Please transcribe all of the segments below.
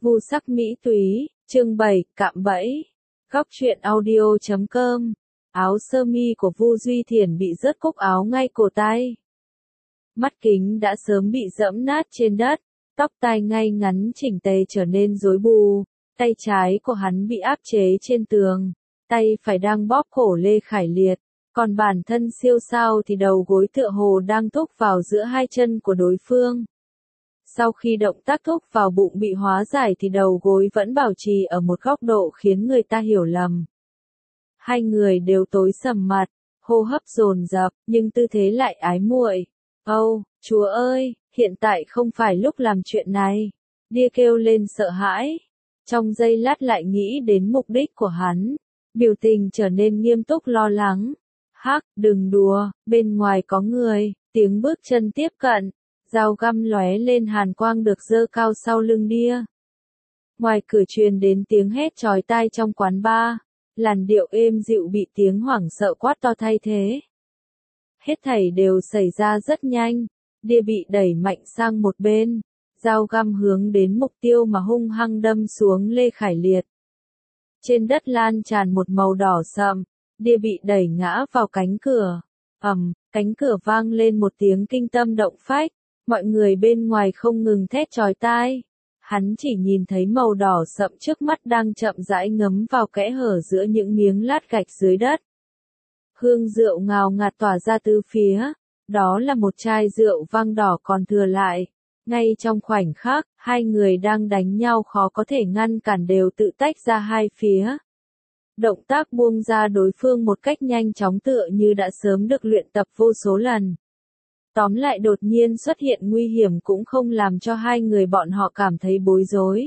Vu sắc mỹ túy, chương 7, cạm bẫy. Góc truyện audio.com. Áo sơ mi của Vu Duy Thiển bị rớt cúc áo ngay cổ tay. Mắt kính đã sớm bị dẫm nát trên đất, tóc tai ngay ngắn chỉnh tề trở nên rối bù, tay trái của hắn bị áp chế trên tường, tay phải đang bóp cổ Lê Khải Liệt, còn bản thân siêu sao thì đầu gối tựa hồ đang thúc vào giữa hai chân của đối phương. Sau khi động tác thúc vào bụng bị hóa giải thì đầu gối vẫn bảo trì ở một góc độ khiến người ta hiểu lầm. Hai người đều tối sầm mặt, hô hấp dồn dập, nhưng tư thế lại ái muội. Âu, Chúa ơi, hiện tại không phải lúc làm chuyện này. Dia kêu lên sợ hãi. Trong giây lát lại nghĩ đến mục đích của hắn. Biểu tình trở nên nghiêm túc lo lắng. Hắc, đừng đùa, bên ngoài có người, tiếng bước chân tiếp cận. Dao găm lóe lên hàn quang được giơ cao sau lưng Dia. Ngoài cửa truyền đến tiếng hét chói tai trong quán bar, làn điệu êm dịu bị tiếng hoảng sợ quát to thay thế. Hết thảy đều xảy ra rất nhanh, Dia bị đẩy mạnh sang một bên, dao găm hướng đến mục tiêu mà hung hăng đâm xuống Lê Khải Liệt. Trên đất lan tràn một màu đỏ sậm, Dia bị đẩy ngã vào cánh cửa. Cánh cửa vang lên một tiếng kinh tâm động phách. Mọi người bên ngoài không ngừng thét chói tai. Hắn chỉ nhìn thấy màu đỏ sậm trước mắt đang chậm rãi ngấm vào kẽ hở giữa những miếng lát gạch dưới đất. Hương rượu ngào ngạt tỏa ra từ phía. Đó là một chai rượu vang đỏ còn thừa lại. Ngay trong khoảnh khắc, hai người đang đánh nhau khó có thể ngăn cản đều tự tách ra hai phía. Động tác buông ra đối phương một cách nhanh chóng tựa như đã sớm được luyện tập vô số lần. Tóm lại đột nhiên xuất hiện nguy hiểm cũng không làm cho hai người bọn họ cảm thấy bối rối.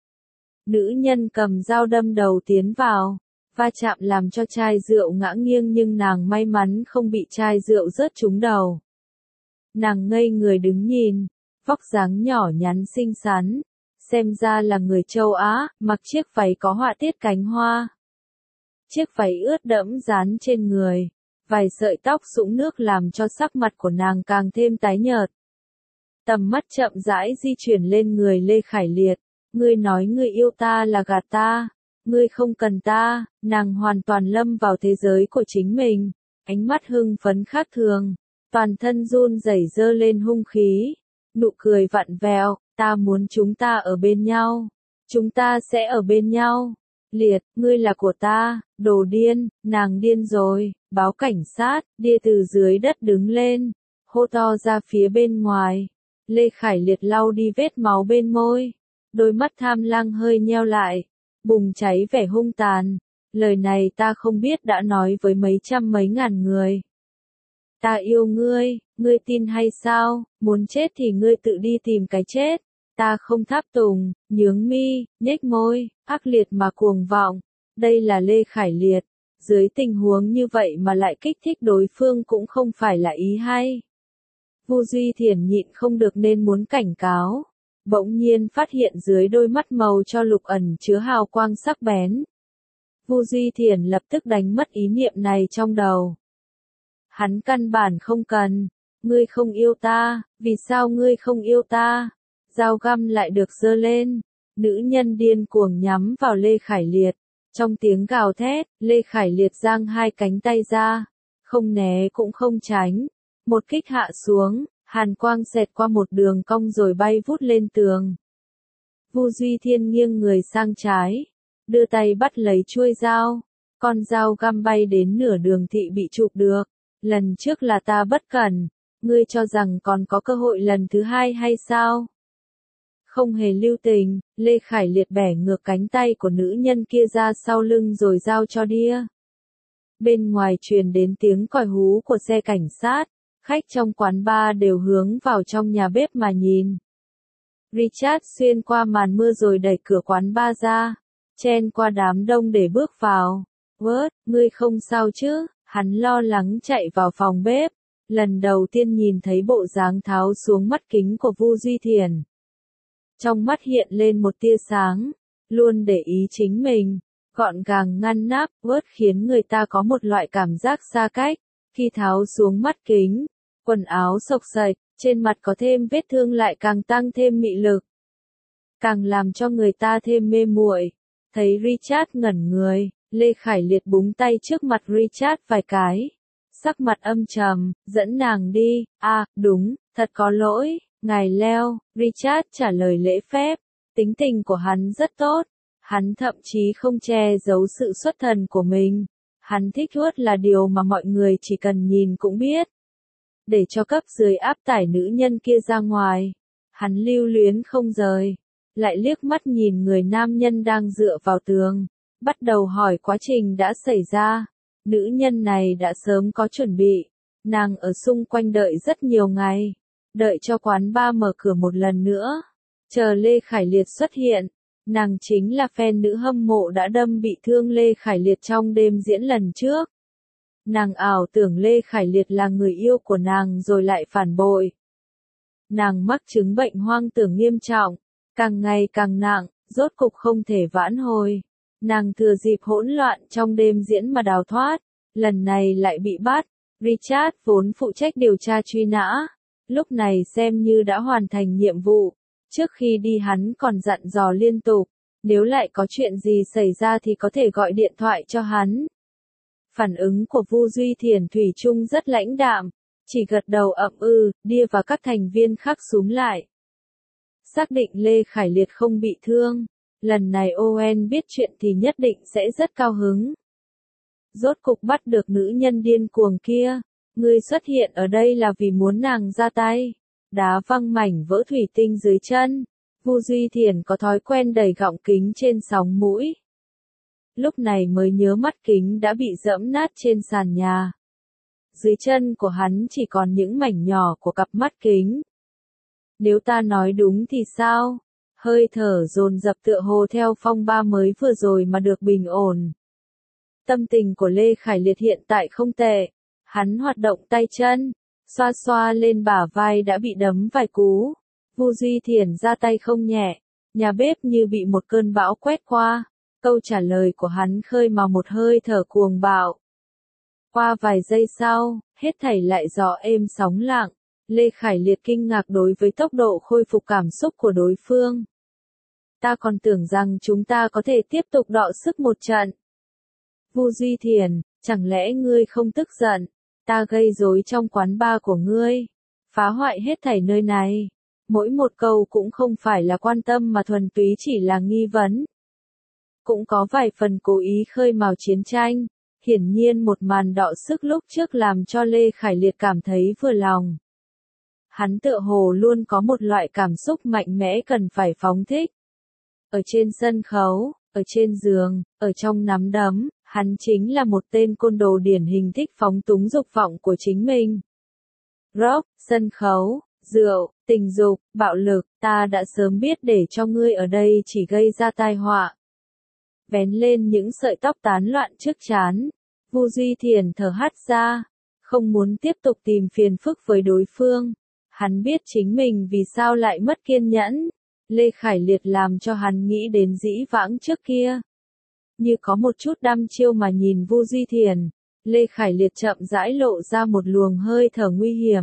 Nữ nhân cầm dao đâm đầu tiến vào, va chạm làm cho chai rượu ngã nghiêng nhưng nàng may mắn không bị chai rượu rớt trúng đầu. Nàng ngây người đứng nhìn, vóc dáng nhỏ nhắn xinh xắn, xem ra là người châu Á, mặc chiếc váy có họa tiết cánh hoa. Chiếc váy ướt đẫm dán trên người. Vài sợi tóc sũng nước làm cho sắc mặt của nàng càng thêm tái nhợt. Tầm mắt chậm rãi di chuyển lên người Lê Khải Liệt. Ngươi nói ngươi yêu ta là gạt ta. Ngươi không cần ta. Nàng hoàn toàn lâm vào thế giới của chính mình. Ánh mắt hưng phấn khác thường. Toàn thân run rẩy giơ lên hung khí. Nụ cười vặn vẹo. Ta muốn chúng ta ở bên nhau. Chúng ta sẽ ở bên nhau. Liệt, ngươi là của ta. Đồ điên, nàng điên rồi. Báo cảnh sát, Dia từ dưới đất đứng lên, hô to ra phía bên ngoài. Lê Khải Liệt lau đi vết máu bên môi, đôi mắt tham lam hơi nheo lại, bùng cháy vẻ hung tàn. Lời này ta không biết đã nói với mấy trăm mấy ngàn người. Ta yêu ngươi, ngươi tin hay sao? Muốn chết thì ngươi tự đi tìm cái chết. Ta không tháp tùng, nhướng mi, nhếch môi, ác liệt mà cuồng vọng. Đây là Lê Khải Liệt. Dưới tình huống như vậy mà lại kích thích đối phương cũng không phải là ý hay. Vu Duy Thiển nhịn không được nên muốn cảnh cáo. Bỗng nhiên phát hiện dưới đôi mắt màu cho lục ẩn chứa hào quang sắc bén. Vu Duy Thiển lập tức đánh mất ý niệm này trong đầu. Hắn căn bản không cần. Ngươi không yêu ta, vì sao ngươi không yêu ta? Dao găm lại được giơ lên. Nữ nhân điên cuồng nhắm vào Lê Khải Liệt. Trong tiếng gào thét, Lê Khải Liệt giang hai cánh tay ra, không né cũng không tránh. Một kích hạ xuống, hàn quang xẹt qua một đường cong rồi bay vút lên tường. Vu Duy Thiên nghiêng người sang trái, đưa tay bắt lấy chuôi dao. Con dao găm bay đến nửa đường thị bị chụp được. Lần trước là ta bất cẩn, ngươi cho rằng còn có cơ hội lần thứ hai hay sao? Không hề lưu tình, Lê Khải Liệt bẻ ngược cánh tay của nữ nhân kia ra sau lưng rồi giao cho Dia. Bên ngoài truyền đến tiếng còi hú của xe cảnh sát, khách trong quán bar đều hướng vào trong nhà bếp mà nhìn. Richard xuyên qua màn mưa rồi đẩy cửa quán bar ra, chen qua đám đông để bước vào. Vớt, ngươi không sao chứ? Hắn lo lắng chạy vào phòng bếp, lần đầu tiên nhìn thấy bộ dáng tháo xuống mắt kính của Vu Duy Thiển. Trong mắt hiện lên một tia sáng, luôn để ý chính mình, gọn gàng ngăn nắp, vớt khiến người ta có một loại cảm giác xa cách. Khi tháo xuống mắt kính, quần áo xộc xệch, trên mặt có thêm vết thương lại càng tăng thêm mị lực. càng làm cho người ta thêm mê muội. Thấy Richard ngẩn người, Lê Khải Liệt búng tay trước mặt Richard vài cái. Sắc mặt âm trầm, dẫn nàng đi, đúng, thật có lỗi, ngài Leo, Richard trả lời lễ phép. Tính tình của hắn rất tốt, hắn thậm chí không che giấu sự xuất thần của mình. Hắn thích huốt là điều mà mọi người chỉ cần nhìn cũng biết. Để cho cấp dưới áp tải nữ nhân kia ra ngoài, hắn lưu luyến không rời. Lại liếc mắt nhìn người nam nhân đang dựa vào tường, bắt đầu hỏi quá trình đã xảy ra. Nữ nhân này đã sớm có chuẩn bị, nàng ở xung quanh đợi rất nhiều ngày, đợi cho quán bar mở cửa một lần nữa. Chờ Lê Khải Liệt xuất hiện, nàng chính là fan nữ hâm mộ đã đâm bị thương Lê Khải Liệt trong đêm diễn lần trước. Nàng ảo tưởng Lê Khải Liệt là người yêu của nàng rồi lại phản bội. Nàng mắc chứng bệnh hoang tưởng nghiêm trọng, càng ngày càng nặng, rốt cục không thể vãn hồi. Nàng thừa dịp hỗn loạn trong đêm diễn mà đào thoát, lần này lại bị bắt. Richard vốn phụ trách điều tra truy nã, lúc này xem như đã hoàn thành nhiệm vụ. Trước khi đi hắn còn dặn dò liên tục, nếu lại có chuyện gì xảy ra thì có thể gọi điện thoại cho hắn. Phản ứng của Vu Duy Thiển thủy chung rất lãnh đạm, chỉ gật đầu ậm Dia và các thành viên khác xúm lại. Xác định Lê Khải Liệt không bị thương, lần này Owen biết chuyện thì nhất định sẽ rất cao hứng. Rốt cục bắt được nữ nhân điên cuồng kia, ngươi xuất hiện ở đây là vì muốn nàng ra tay. Đá văng mảnh vỡ thủy tinh dưới chân, Vu Duy Thiển có thói quen đẩy gọng kính trên sóng mũi. Lúc này mới nhớ mắt kính đã bị dẫm nát trên sàn nhà. Dưới chân của hắn chỉ còn những mảnh nhỏ của cặp mắt kính. Nếu ta nói đúng thì sao? Hơi thở dồn dập tựa hồ theo phong ba mới vừa rồi mà được bình ổn. Tâm tình của Lê Khải Liệt hiện tại không tệ. Hắn hoạt động tay chân, xoa xoa lên bả vai đã bị đấm vài cú. Vu Duy Thiển ra tay không nhẹ, nhà bếp như bị một cơn bão quét qua. Câu trả lời của hắn khơi mào một hơi thở cuồng bạo. Qua vài giây sau, hết thảy lại gió êm sóng lặng. Lê Khải Liệt kinh ngạc đối với tốc độ khôi phục cảm xúc của đối phương. Ta còn tưởng rằng chúng ta có thể tiếp tục đọ sức một trận. Vu Duy Thiển, chẳng lẽ ngươi không tức giận? Ta gây rối trong quán bar của ngươi, phá hoại hết thảy nơi này. Mỗi một câu cũng không phải là quan tâm mà thuần túy chỉ là nghi vấn. Cũng có vài phần cố ý khơi mào chiến tranh. Hiển nhiên một màn đọ sức lúc trước làm cho Lê Khải Liệt cảm thấy vừa lòng. Hắn tựa hồ luôn có một loại cảm xúc mạnh mẽ cần phải phóng thích. Ở trên sân khấu, ở trên giường, ở trong nắm đấm, hắn chính là một tên côn đồ điển hình thích phóng túng dục vọng của chính mình. Rock, sân khấu, rượu, tình dục, bạo lực, ta đã sớm biết để cho ngươi ở đây chỉ gây ra tai họa. Vén lên những sợi tóc tán loạn trước trán, Vu Duy Thiển thở hắt ra, không muốn tiếp tục tìm phiền phức với đối phương. Hắn biết chính mình vì sao lại mất kiên nhẫn. Lê Khải Liệt làm cho hắn nghĩ đến dĩ vãng trước kia. Như có một chút đăm chiêu mà nhìn Vu Duy Thiển, Lê Khải Liệt chậm rãi lộ ra một luồng hơi thở nguy hiểm.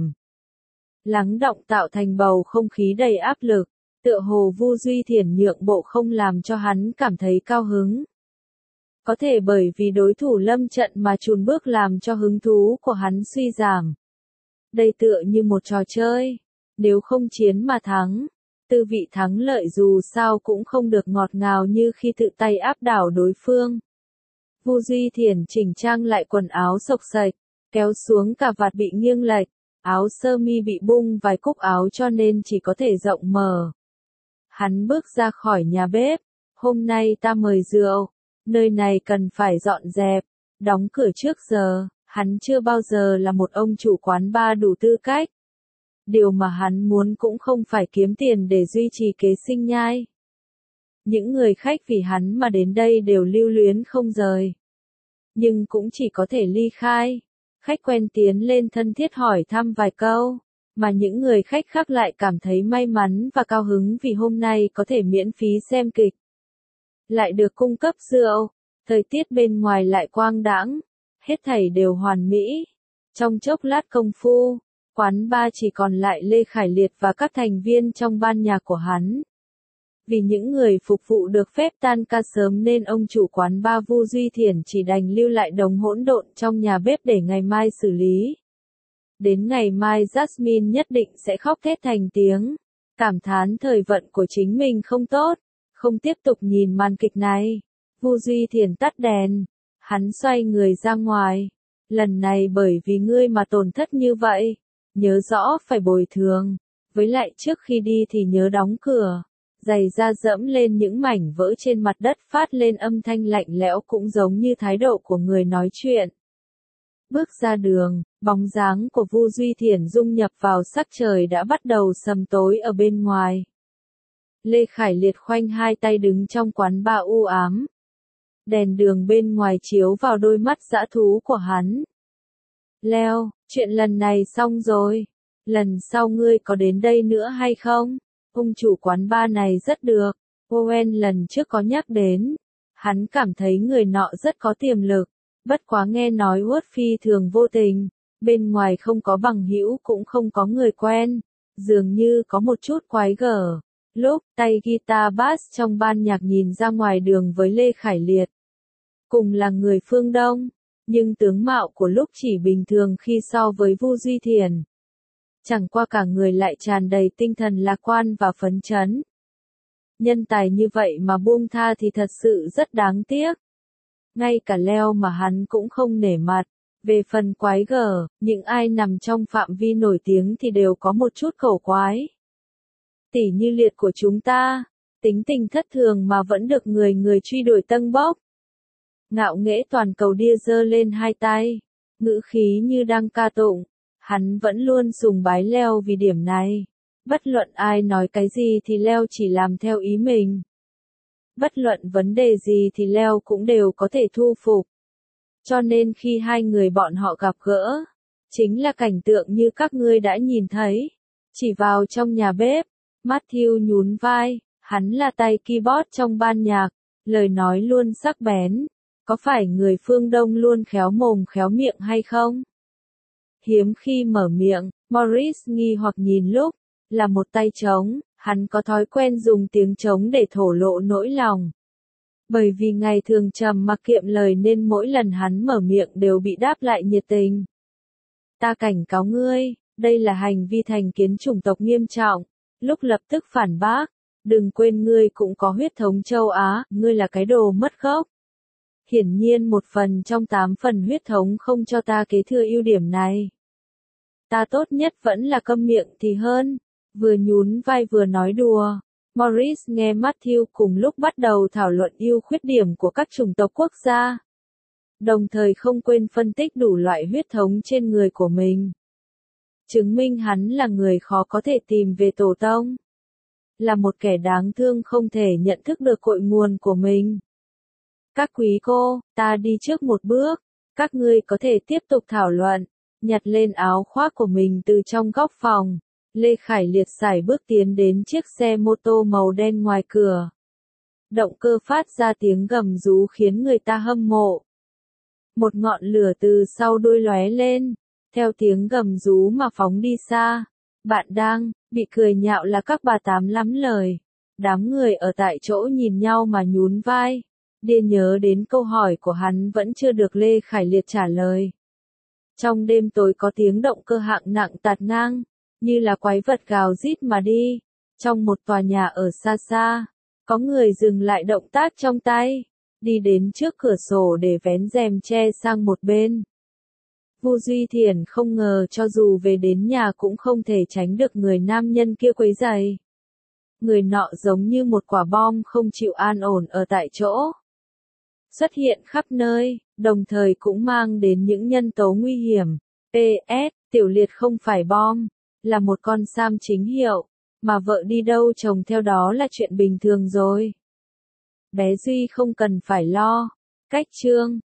Lắng đọng tạo thành bầu không khí đầy áp lực, tựa hồ Vu Duy Thiển nhượng bộ không làm cho hắn cảm thấy cao hứng. Có thể bởi vì đối thủ lâm trận mà chùn bước làm cho hứng thú của hắn suy giảm. Đây tựa như một trò chơi, nếu không chiến mà thắng, tư vị thắng lợi dù sao cũng không được ngọt ngào như khi tự tay áp đảo đối phương. Vu Duy Thiển chỉnh trang lại quần áo xộc xệch, kéo xuống cà vạt bị nghiêng lệch, áo sơ mi bị bung vài cúc áo cho nên chỉ có thể rộng mở. Hắn bước ra khỏi nhà bếp, hôm nay ta mời rượu, nơi này cần phải dọn dẹp, đóng cửa trước giờ. Hắn chưa bao giờ là một ông chủ quán bar đủ tư cách. Điều mà hắn muốn cũng không phải kiếm tiền để duy trì kế sinh nhai. Những người khách vì hắn mà đến đây đều lưu luyến không rời. Nhưng cũng chỉ có thể ly khai. Khách quen tiến lên thân thiết hỏi thăm vài câu, mà những người khách khác lại cảm thấy may mắn và cao hứng vì hôm nay có thể miễn phí xem kịch. Lại được cung cấp rượu, thời tiết bên ngoài lại quang đãng. Hết thảy đều hoàn mỹ. Trong chốc lát công phu, quán bar chỉ còn lại Lê Khải Liệt và các thành viên trong ban nhạc của hắn. Vì những người phục vụ được phép tan ca sớm nên ông chủ quán bar Vu Duy Thiển chỉ đành lưu lại đống hỗn độn trong nhà bếp để ngày mai xử lý. Đến ngày mai Jasmine nhất định sẽ khóc thét thành tiếng, cảm thán thời vận của chính mình không tốt, không tiếp tục nhìn màn kịch này. Vu Duy Thiển tắt đèn, hắn xoay người ra ngoài. Lần này bởi vì ngươi mà tổn thất như vậy, nhớ rõ phải bồi thường, với lại trước khi đi thì nhớ đóng cửa. Giày da dẫm lên những mảnh vỡ trên mặt đất phát lên âm thanh lạnh lẽo cũng giống như thái độ của người nói chuyện. Bước ra đường, bóng dáng của Vu Duy Thiển dung nhập vào sắc trời đã bắt đầu sầm tối ở bên ngoài. Lê Khải Liệt khoanh hai tay đứng trong quán bar u ám. Đèn đường bên ngoài chiếu vào đôi mắt dã thú của hắn. Leo, chuyện lần này xong rồi. Lần sau ngươi có đến đây nữa hay không? Ông chủ quán bar này rất được. Owen lần trước có nhắc đến. Hắn cảm thấy người nọ rất có tiềm lực. Bất quá nghe nói Wood phi thường vô tình. Bên ngoài không có bằng hữu cũng không có người quen. Dường như có một chút quái gở. Lúc tay guitar bass trong ban nhạc nhìn ra ngoài đường với Lê Khải Liệt. Cùng là người phương Đông, nhưng tướng mạo của lúc chỉ bình thường khi so với Vu Duy Thiển. Chẳng qua cả người lại tràn đầy tinh thần lạc quan và phấn chấn. Nhân tài như vậy mà buông tha thì thật sự rất đáng tiếc. Ngay cả Leo mà hắn cũng không nể mặt. Về phần quái gở, những ai nằm trong phạm vi nổi tiếng thì đều có một chút khẩu quái. Tỷ như Liệt của chúng ta, tính tình thất thường mà vẫn được người người truy đuổi tâng bốc. Ngạo nghễ toàn cầu đia giơ lên hai tay, ngữ khí như đang ca tụng, hắn vẫn luôn sùng bái Leo vì điểm này. Bất luận ai nói cái gì thì Leo chỉ làm theo ý mình. Bất luận vấn đề gì thì Leo cũng đều có thể thu phục. Cho nên khi hai người bọn họ gặp gỡ, chính là cảnh tượng như các ngươi đã nhìn thấy. Chỉ vào trong nhà bếp, Matthew nhún vai, hắn là tay keyboard trong ban nhạc, lời nói luôn sắc bén. Có phải người phương Đông luôn khéo mồm khéo miệng hay không? Hiếm khi mở miệng, Morris nghi hoặc nhìn lúc, là một tay trống, hắn có thói quen dùng tiếng trống để thổ lộ nỗi lòng. Bởi vì ngày thường trầm mặc kiệm lời nên mỗi lần hắn mở miệng đều bị đáp lại nhiệt tình. Ta cảnh cáo ngươi, đây là hành vi thành kiến chủng tộc nghiêm trọng. Lúc lập tức phản bác, đừng quên ngươi cũng có huyết thống châu Á, ngươi là cái đồ mất gốc. Hiển nhiên 1 phần trong 8 phần huyết thống không cho ta kế thừa ưu điểm này. Ta tốt nhất vẫn là câm miệng thì hơn. Vừa nhún vai vừa nói đùa. Morris nghe Matthew cùng lúc bắt đầu thảo luận ưu khuyết điểm của các chủng tộc quốc gia. Đồng thời không quên phân tích đủ loại huyết thống trên người của mình. Chứng minh hắn là người khó có thể tìm về tổ tông. Là một kẻ đáng thương không thể nhận thức được cội nguồn của mình. Các quý cô, ta đi trước một bước. Các ngươi có thể tiếp tục thảo luận. Nhặt lên áo khoác của mình từ trong góc phòng. Lê Khải Liệt sải bước tiến đến chiếc xe mô tô màu đen ngoài cửa. Động cơ phát ra tiếng gầm rú khiến người ta hâm mộ. Một ngọn lửa từ sau đuôi lóe lên. Theo tiếng gầm rú mà phóng đi xa. Bạn đang bị cười nhạo là các bà tám lắm lời. Đám người ở tại chỗ nhìn nhau mà nhún vai. Điên nhớ đến câu hỏi của hắn vẫn chưa được Lê Khải Liệt trả lời. Trong đêm tối có tiếng động cơ hạng nặng tạt ngang, như là quái vật gào rít mà đi. Trong một tòa nhà ở xa xa, có người dừng lại động tác trong tay, đi đến trước cửa sổ để vén rèm che sang một bên. Vu Duy Thiển không ngờ cho dù về đến nhà cũng không thể tránh được người nam nhân kia quấy rầy. Người nọ giống như một quả bom không chịu an ổn ở tại chỗ. Xuất hiện khắp nơi, đồng thời cũng mang đến những nhân tố nguy hiểm. PS, Tiểu Liệt không phải bom, là một con Sam chính hiệu, mà vợ đi đâu chồng theo đó là chuyện bình thường rồi. Bé Duy không cần phải lo. Cách chương